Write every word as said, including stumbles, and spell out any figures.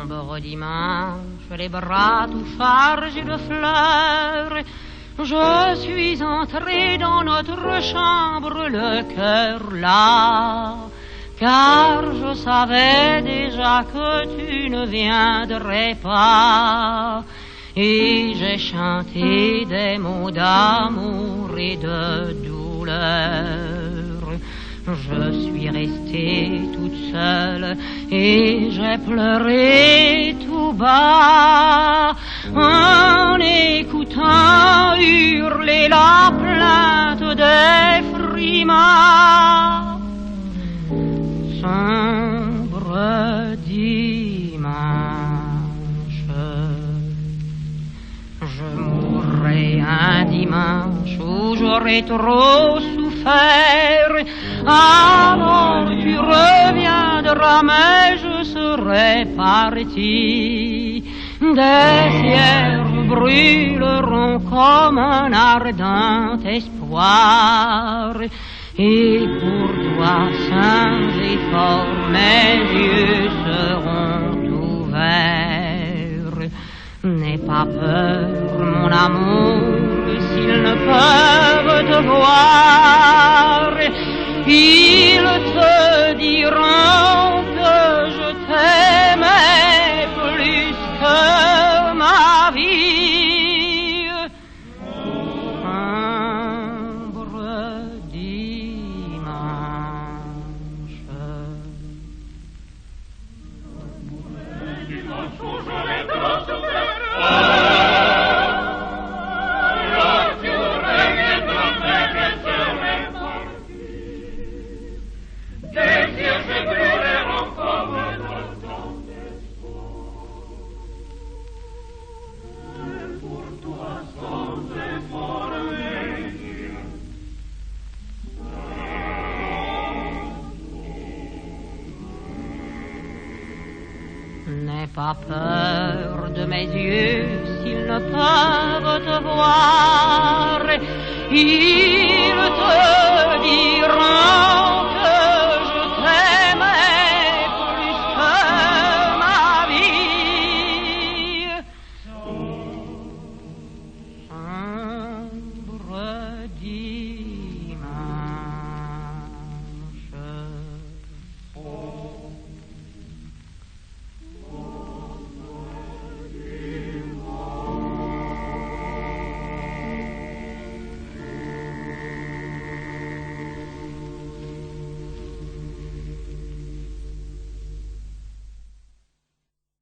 sombre dimanche, les bras tout chargés de fleurs, je suis entrée dans notre chambre, le cœur là, car je savais déjà que tu ne viendrais pas. Et j'ai chanté des mots d'amour et de douleur. Je suis restée toute seule et j'ai pleuré tout bas en écoutant hurler la plainte des frimas. Sombre dimanche, je mourrai un dimanche où j'aurai trop souffert. Alors tu reviendras, mais je serai parti. Des cierges brûleront comme un ardent espoir. Et pour toi, saint et fort, mes yeux seront ouverts. N'aie pas peur, mon amour, s'ils ne peuvent te voir. Ils te diront que je t'aimais plus que ma vie. Sombre dimanche. Dimanche où j'aurais trop souffert. N'aie pas peur de mes yeux s'ils ne peuvent te voir. Ils te diront